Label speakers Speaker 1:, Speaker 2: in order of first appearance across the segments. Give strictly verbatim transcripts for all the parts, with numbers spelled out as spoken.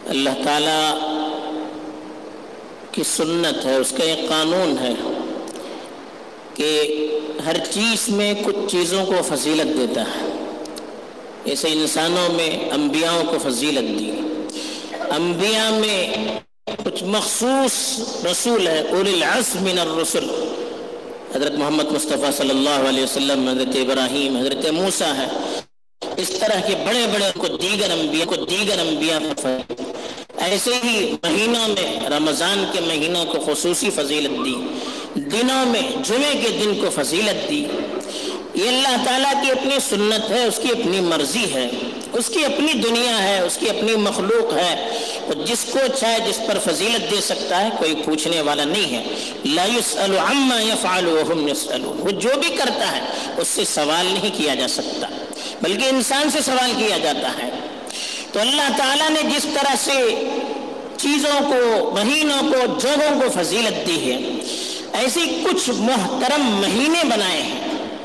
Speaker 1: اللہ تعالیٰ کی سنت ہے، اس کا ایک قانون ہے کہ ہر چیز میں کچھ چیزوں کو فضیلت دیتا ہے۔ ایسے انسانوں میں انبیاءوں کو فضیلت دی، انبیاء میں کچھ مخصوص رسول ہے، اولی العزم من الرسل، حضرت محمد مصطفیٰ صلی اللہ علیہ وسلم، حضرت ابراہیم، حضرت موسیٰ ہے۔ اس طرح کے بڑے بڑے کو دیگر انبیاء کو دیگر انبیاء پر، ایسے ہی مہینوں میں رمضان کے مہینوں کو خصوصی فضیلت دی، دنوں میں جمعے کے دن کو فضیلت دی۔ یہ اللہ تعالیٰ کی اپنی سنت ہے، اس کی اپنی مرضی ہے، اس کی اپنی دنیا ہے، اس کی اپنی مخلوق ہے، اور جس کو چاہے جس پر فضیلت دے سکتا ہے، کوئی پوچھنے والا نہیں ہے۔ لا يسأل عما يفعل وهم يسألون، وہ جو بھی کرتا ہے اس سے سوال نہیں کیا جا سکتا، بلکہ انسان سے سوال کیا جاتا ہے۔ تو اللہ تعالیٰ نے جس طرح سے چیزوں کو، مہینوں کو، جگہوں کو فضیلت دی ہے، ایسے کچھ محترم مہینے بنائے ہیں۔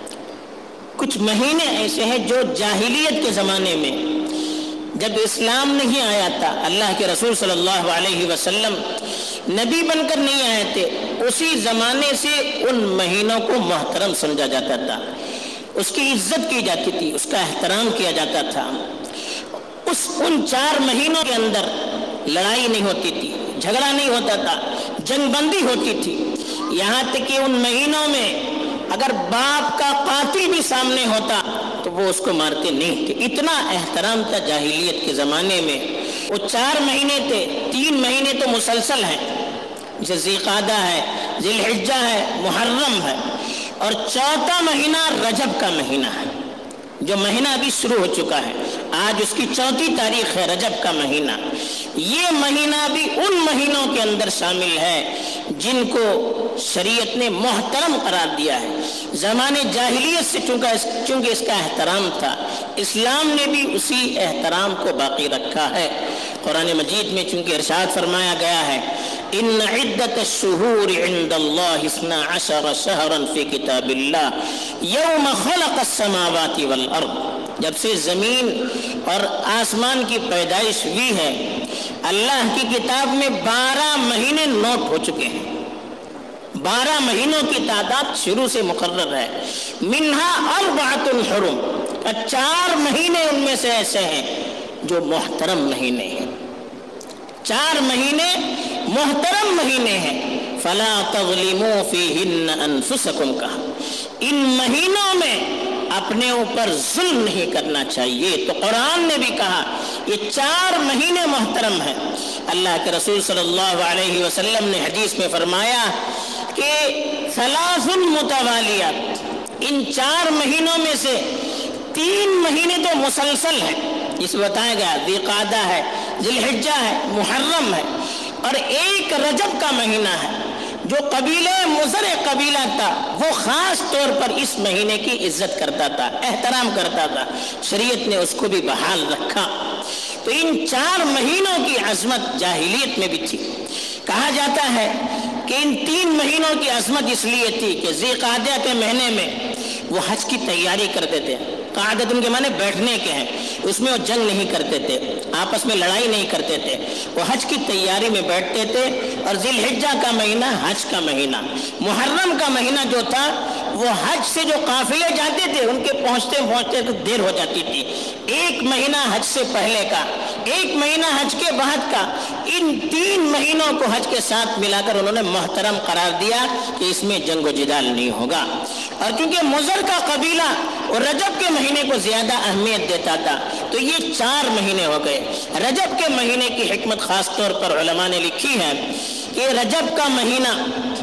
Speaker 1: کچھ مہینے ایسے ہیں جو جاہلیت کے زمانے میں، جب اسلام نہیں آیا تھا، اللہ کے رسول صلی اللہ علیہ وسلم نبی بن کر نہیں آئے تھے، اسی زمانے سے ان مہینوں کو محترم سمجھا جاتا تھا، اس کی عزت کی جاتی تھی، اس کا احترام کیا جاتا تھا۔ اس ان چار مہینوں کے اندر لڑائی نہیں ہوتی تھی، جھگڑا نہیں ہوتا تھا، جنگ بندی ہوتی تھی، یہاں تک کہ ان مہینوں میں اگر باپ کا قاتل بھی سامنے ہوتا تو وہ اس کو مارتے نہیں تھے، اتنا احترام تھا جاہلیت کے زمانے میں۔ وہ چار مہینے تھے، تین مہینے تو مسلسل ہیں، جیسے ذی قعدہ ہے، ذی الحجہ ہے، محرم ہے، اور چوتھا مہینہ رجب کا مہینہ ہے، جو مہینہ ابھی شروع ہو چکا ہے، آج اس کی چوتھی تاریخ ہے، رجب کا مہینہ۔ یہ مہینہ بھی ان مہینوں کے اندر شامل ہے جن کو شریعت نے محترم قرار دیا ہے۔ زمانے جاہلیت سے چونکہ اس کا احترام تھا، اسلام نے بھی اسی احترام کو باقی رکھا ہے۔ قرآن مجید میں چونکہ ارشاد فرمایا گیا ہے، ان عدت الشہور عند اللہ اثنا عشر شہرا فی کتاب اللہ یوم خلق السماوات والارض، جب سے زمین اور آسمان کی پیدائش ہوئی ہے، اللہ کی کتاب میں بارہ مہینے نوٹ ہو چکے ہیں، بارہ مہینوں کی تعداد شروع سے مقرر ہے۔ منہا اربعۃ حرم، چار مہینے ان میں سے ایسے ہیں جو محترم مہینے ہیں، چار مہینے محترم مہینے ہیں۔ فلا تظلموا فیہن انفسکم، کہا ان مہینوں میں اپنے اوپر ظلم نہیں کرنا چاہیے۔ تو قرآن نے بھی کہا یہ چار مہینے محترم ہیں۔ اللہ کے رسول صلی اللہ علیہ وسلم نے حدیث میں فرمایا کہ ثلاث متوالیات، ان چار مہینوں میں سے تین مہینے تو مسلسل ہیں، جس میں بتایا گیا ذی قعدہ ہے، ذی الحجہ ہے، محرم ہے، اور ایک رجب کا مہینہ ہے۔ جو قبیلہ مضر قبیلہ تھا وہ خاص طور پر اس مہینے کی عزت کرتا تھا، احترام کرتا تھا، شریعت نے اس کو بھی بحال رکھا۔ تو ان چار مہینوں کی عظمت جاہلیت میں بھی تھی۔ کہا جاتا ہے کہ ان تین مہینوں کی عظمت اس لیے تھی کہ ذی قعدہ کے مہینے میں وہ حج کی تیاری کرتے تھے، قعدۃ ان کے معنی بیٹھنے کے ہیں، اس میں وہ جنگ نہیں کرتے تھے، آپس میں لڑائی نہیں کرتے تھے، وہ حج کی تیاری میں بیٹھتے تھے۔ اور ذی الحجہ کا مہینہ حج کا مہینہ، محرم کا مہینہ جو تھا وہ حج سے جو قافلے جاتے تھے ان کے پہنچتے پہنچتے تو دیر ہو جاتی تھی، ایک مہینہ حج سے پہلے کا، ایک مہینہ حج کے بعد کا، ان تین مہینوں کو حج کے ساتھ ملا کر انہوں نے محترم قرار دیا کہ اس میں جنگ و جدال نہیں ہوگا۔ اور کیونکہ مضر کا قبیلہ اور رجب کے مہینے کو زیادہ اہمیت دیتا تھا تو یہ چار مہینے ہو گئے۔ رجب کے مہینے کی حکمت خاص طور پر علماء نے لکھی ہے کہ رجب کا مہینہ،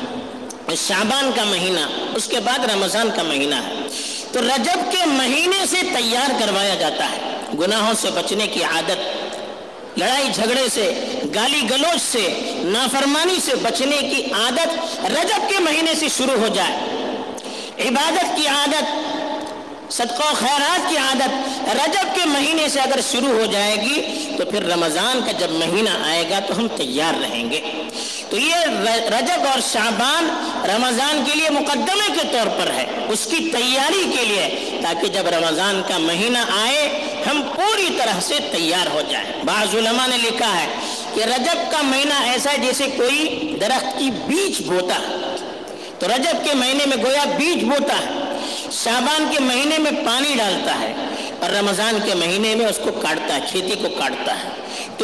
Speaker 1: شعبان کا مہینہ، اس کے بعد رمضان کا مہینہ ہے، تو رجب کے مہینے سے تیار کروایا جاتا ہے، گناہوں سے بچنے کی عادت، لڑائی جھگڑے سے، گالی گلوچ سے، نافرمانی سے بچنے کی عادت رجب کے مہینے سے شروع ہو جائے، عبادت کی عادت، صدقہ و خیرات کی عادت رجب کے مہینے سے اگر شروع ہو جائے گی تو پھر رمضان کا جب مہینہ آئے گا تو ہم تیار رہیں گے۔ تو یہ رجب اور شعبان رمضان کے لیے مقدمے کے طور پر ہے، اس کی تیاری کے لیے، تاکہ جب رمضان کا مہینہ آئے ہم پوری طرح سے تیار ہو جائیں۔ بعض علماء نے لکھا ہے کہ رجب کا مہینہ ایسا ہے جیسے کوئی درخت کی بیج بوتا ہے، تو رجب کے مہینے میں گویا بیج بوتا ہے، شعبان کے مہینے میں پانی ڈالتا ہے اور رمضان کے مہینے میں اس کو کاٹتا ہے، کھیتی کو کاٹتا ہے۔ تو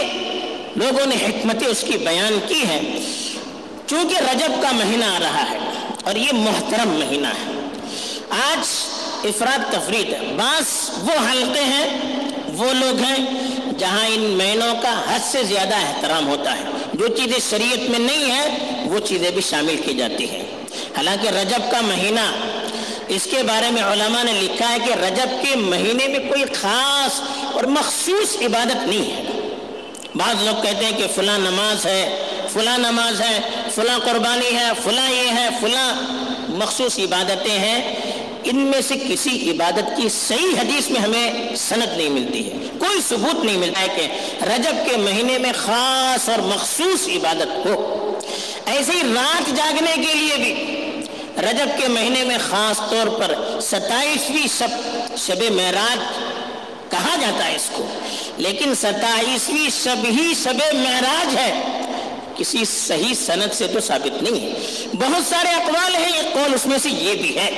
Speaker 1: یہ لوگوں نے حکمتیں اس کی بیان کی ہے۔ چونکہ رجب کا مہینہ آ رہا ہے اور یہ محترم مہینہ ہے، آج افراد تفرید ہے۔ بعض وہ حلقے ہیں، وہ لوگ ہیں جہاں ان مہینوں کا حد سے زیادہ احترام ہوتا ہے، جو چیزیں شریعت میں نہیں ہیں وہ چیزیں بھی شامل کی جاتی ہیں۔ حالانکہ رجب کا مہینہ، اس کے بارے میں علماء نے لکھا ہے کہ رجب کے مہینے میں کوئی خاص اور مخصوص عبادت نہیں ہے۔ بعض لوگ کہتے ہیں کہ فلاں نماز ہے، فلاں نماز ہے، فلاں قربانی ہے، فلاں یہ ہے، فلاں مخصوص عبادتیں ہیں۔ ان میں سے کسی عبادت کی صحیح حدیث میں ہمیں سند نہیں ملتی ہے، کوئی ثبوت نہیں ملتا ہے کہ رجب کے مہینے میں خاص اور مخصوص عبادت ہو۔ ایسے ہی رات جاگنے کے لیے بھی رجب کے مہینے میں خاص طور پر ستائیسویں شب شب معراج کہا جاتا ہے اس کو، لیکن ستائیسویں شب ہی شب معراج ہے، کسی صحیح سند سے تو ثابت نہیں ہے۔ بہت سارے اقوال ہیں، ایک قول اس میں سے یہ بھی ہے۔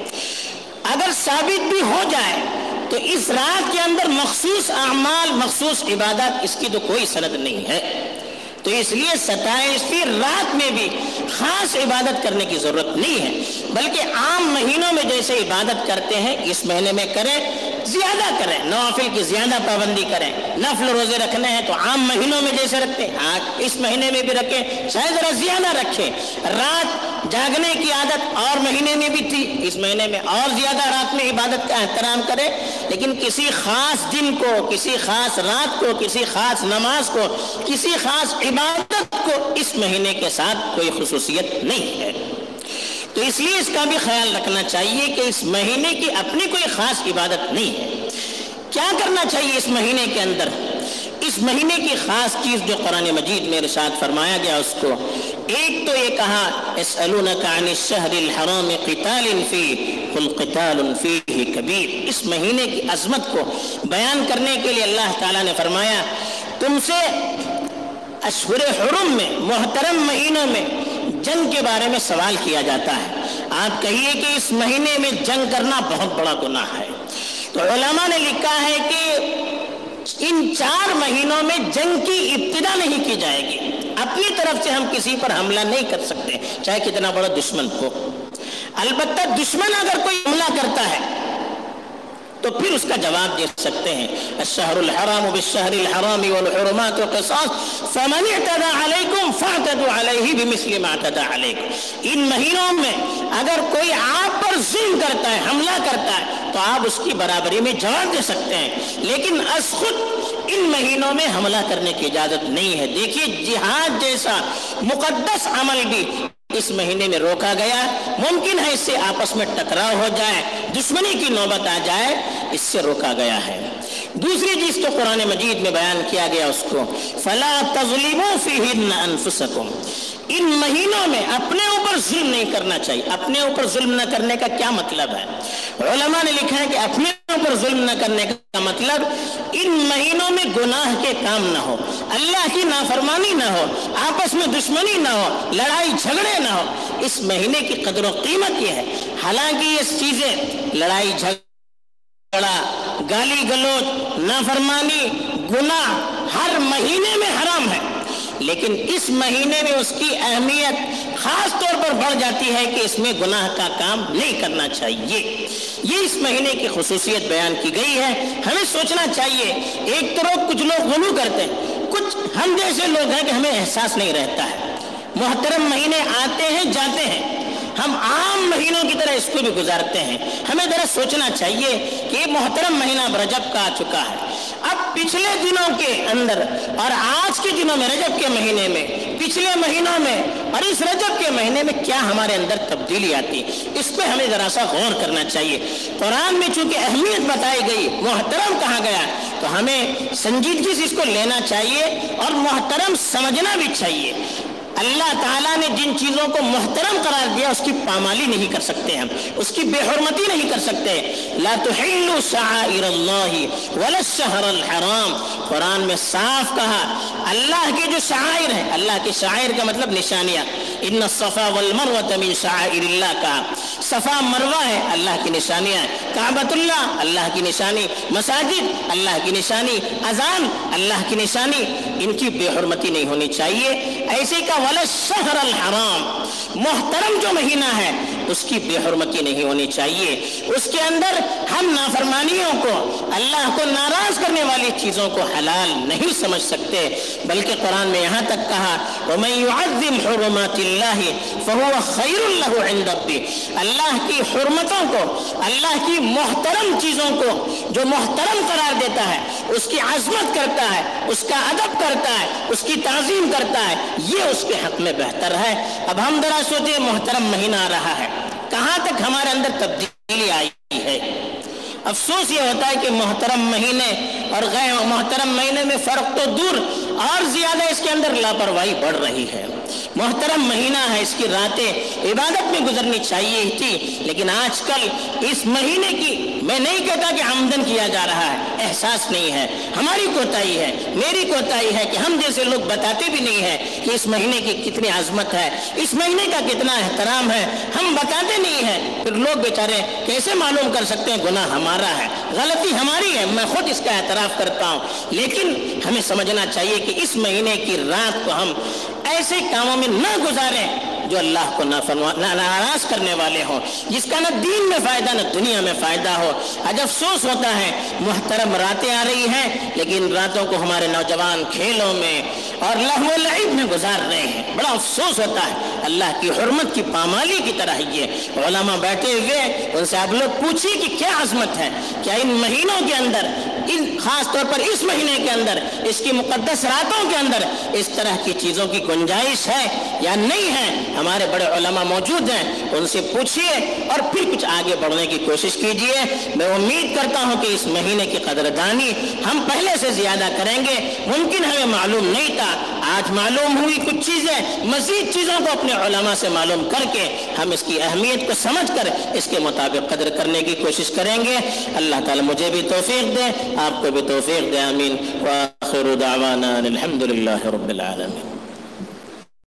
Speaker 1: اگر ثابت بھی ہو جائے تو اس رات کے اندر مخصوص اعمال، مخصوص عبادات، اس کی تو کوئی سند نہیں ہے۔ تو اس لیے ستائیسویں رات میں بھی خاص عبادت کرنے کی ضرورت نہیں ہے، بلکہ عام مہینوں میں جیسے عبادت کرتے ہیں اس مہینے میں کریں، زیادہ کریں، نوافل کی زیادہ پابندی کریں۔ نفل روزے رکھنے ہیں تو عام مہینوں میں جیسے رکھتے ہیں آج اس مہینے میں بھی رکھیں، شاید ذرا زیادہ رکھیں۔ رات جاگنے کی عادت اور مہینے میں بھی تھی، اس مہینے میں اور زیادہ رات میں عبادت کا احترام کریں، لیکن کسی خاص دن کو، کسی خاص رات کو، کسی خاص نماز کو، کسی خاص عبادت کو اس مہینے کے ساتھ کوئی خصوصیت نہیں ہے۔ تو اس لیے اس کا بھی خیال رکھنا چاہیے کہ اس مہینے کی اپنی کوئی خاص عبادت نہیں ہے۔ کیا کرنا چاہیے اس مہینے کے اندر؟ اس مہینے کی خاص چیز جو قرآن مجید میں ارشاد فرمایا گیا اس کو، ایک تو یہ کہا يَسْأَلُونَكَ عَنِ الشَّهْرِ الْحَرَامِ قِتَالٍ فِيهِ قُلْ قِتَالٌ فِيهِ كَبِيرٌ۔ اس مہینے کی عظمت کو بیان کرنے کے لیے اللہ تعالیٰ نے فرمایا تم سے اشہر حرم میں، محترم مہینوں میں جنگ کے بارے میں سوال کیا جاتا ہے، آپ کہیے کہ اس مہینے میں جنگ کرنا بہت بڑا گناہ ہے۔ تو علماء نے لکھا ہے کہ ان چار مہینوں میں جنگ کی ابتدا نہیں کی جائے گی، اپنی طرف سے ہم کسی پر حملہ نہیں کر سکتے، چاہے کتنا بڑا دشمن ہو۔ البتہ دشمن اگر کوئی حملہ کرتا ہے تو پھر اس کا جواب دے سکتے ہیں، الشہر الحرام بالشہر الحرام والحرمات قصاص فمن اعتدى علیکم فاعتدوا علیہ بمثل ما اعتدى علیکم۔ ان مہینوں میں اگر کوئی آپ پر ظلم کرتا ہے، حملہ کرتا ہے، تو آپ اس کی برابری میں جواب دے سکتے ہیں، لیکن از خود ان مہینوں میں حملہ کرنے کی اجازت نہیں ہے۔ دیکھیے جہاد جیسا مقدس عمل بھی اس مہینے میں روکا گیا، ممکن ہے اس سے آپس میں ٹکراؤ ہو جائے، دشمنی کی نوبت آ جائے، اس سے روکا گیا ہے۔ دوسری چیز تو قرآن مجید میں بیان کیا گیا اس کو، فَلَا تَظْلِمُوا فِيهِنَّ أَنفُسَكُمْ۔ ان مہینوں میں اپنے اوپر ظلم نہیں کرنا چاہیے۔ اپنے اوپر ظلم نہ کرنے کا کیا مطلب ہے؟ علماء نے لکھا ہے کہ اپنے اوپر ظلم نہ کرنے کا مطلب ان مہینوں میں گناہ کے کام نہ ہو، اللہ کی نافرمانی نہ ہو، آپس میں دشمنی نہ ہو، لڑائی جھگڑے نہ ہو۔ اس مہینے کی قدر و قیمت یہ ہے، حالانکہ یہ چیزیں لڑائی جھگڑا، گالی گلوچ، نافرمانی، گناہ ہر مہینے میں حرام ہے، لیکن اس مہینے میں اس کی اہمیت خاص طور پر بڑھ جاتی ہے کہ اس میں گناہ کا کام نہیں کرنا چاہیے۔ یہ اس مہینے کی خصوصیت بیان کی گئی ہے۔ ہمیں سوچنا چاہیے، ایک طرف کچھ لوگ غلو کرتے ہیں، کچھ ہم جیسے لوگ ہیں کہ ہمیں احساس نہیں رہتا ہے، محترم مہینے آتے ہیں جاتے ہیں، ہم عام مہینوں کی طرح اس کو بھی گزارتے ہیں۔ ہمیں ذرا سوچنا چاہیے کہ یہ محترم مہینہ رجب کا آ چکا ہے، اب پچھلے دنوں کے اندر اور آج کے دنوں میں، رجب کے مہینے میں، پچھلے مہینوں میں اور اس رجب کے مہینے میں کیا ہمارے اندر تبدیلی آتی، اس پہ ہمیں ذرا سا غور کرنا چاہیے۔ قرآن میں چونکہ اہمیت بتائی گئی، محترم کہا گیا، تو ہمیں سنجیدگی سے اس کو لینا چاہیے اور محترم سمجھنا بھی چاہیے۔ اللہ تعالیٰ نے جن چیزوں کو محترم قرار دیا اس کی پامالی نہیں کر سکتے ہم، اس کی بے حرمتی نہیں کر سکتے۔ لا تحلوا شعائر اللہ ولا الشہر الحرام، قرآن میں صاف کہا اللہ کی جو شعائر ہیں، اللہ کی شعائر کا مطلب نشانیاں، ان الصفا والمروہ من شعائر اللہ کا، صفا مروہ ہے اللہ کی نشانیاں ہیں، کعبۃ اللہ اللہ کی نشانی، مساجد اللہ کی نشانی، اذان اللہ کی نشانی، ان کی بے حرمتی نہیں ہونی چاہیے۔ ایسے کا ولا الشہر الحرام، محترم جو مہینہ ہے اس کی بے حرمتی نہیں ہونی چاہیے، اس کے اندر ہم نافرمانیوں کو، اللہ کو ناراض کرنے والی چیزوں کو حلال نہیں سمجھ سکتے، بلکہ قرآن میں یہاں تک کہا وَمَن يُعَظِّمْ حُرُمَاتِ اللَّهِ فَهُوَ خَيْرٌ لَهُ عِندَ رَبِّهِ، اللہ کی حرمتوں کو، اللہ کی محترم چیزوں کو جو محترم قرار دیتا ہے، اس کی عظمت کرتا ہے، اس کا ادب کرتا ہے، اس کی تعظیم کرتا ہے، یہ اس کے حق میں بہتر ہے۔ اب ہم ذرا سوچیں، محترم مہینہ آ رہا ہے، کہاں تک ہمارے اندر تبدیلی آئی ہے؟ افسوس یہ ہوتا ہے کہ محترم مہینے اور غیر محترم مہینے میں فرق تو دور، اور زیادہ اس کے اندر لاپرواہی بڑھ رہی ہے۔ محترم مہینہ ہے، اس کی راتیں عبادت میں گزرنی چاہیے تھی، لیکن آج کل اس مہینے کی، میں نہیں کہتا کہ آمدن کیا جا رہا ہے، احساس نہیں ہے، ہماری کوتاہی ہے، میری کوتاہی ہے کہ ہم جیسے لوگ بتاتے بھی نہیں ہیں کہ اس مہینے کی کتنی عظمت ہے، اس مہینے کا کتنا احترام ہے، ہم بتاتے نہیں ہیں، پھر لوگ بیچارے کیسے معلوم کر سکتے ہیں؟ گناہ ہمارا ہے، غلطی ہماری ہے، میں خود اس کا اعتراف کرتا ہوں، لیکن ہمیں سمجھنا چاہیے کہ اس مہینے کی رات کو ہم ایسے کاموں میں نہ گزاریں جو اللہ کو ناراض کرنے والے ہوں، جس کا نہ دین میں فائدہ نہ دنیا میں فائدہ ہو۔ آج افسوس ہوتا ہے محترم راتیں آ رہی ہیں، لیکن راتوں کو ہمارے نوجوان کھیلوں میں اور لہو و لعب میں گزار رہے ہیں، بڑا افسوس ہوتا ہے۔ اللہ کی حرمت کی پامالی کی طرح یہ علماء بیٹھے ہوئے، ان سے آپ لوگ پوچھیے کہ کیا عظمت ہے، کیا ان مہینوں کے اندر، ان خاص طور پر اس مہینے کے اندر، اس کی مقدس راتوں کے اندر اس طرح کی چیزوں کی گنجائش ہے یا نہیں ہے؟ ہمارے بڑے علماء موجود ہیں، ان سے پوچھئے اور پھر کچھ آگے بڑھنے کی کوشش کیجئے۔ میں امید کرتا ہوں کہ اس مہینے کی قدردانی ہم پہلے سے زیادہ کریں گے۔ ممکن ہمیں معلوم نہیں تھا، آج معلوم ہوئی کچھ چیزیں، مزید چیزوں کو اپنے علماء سے معلوم کر کے ہم اس کی اہمیت کو سمجھ کر اس کے مطابق قدر کرنے کی کوشش کریں گے۔ اللہ تعالی مجھے بھی توفیق دے، آپ کو بھی توفیق دے، آمین۔ وآخر دعوانا الحمد للہ رب العالمین۔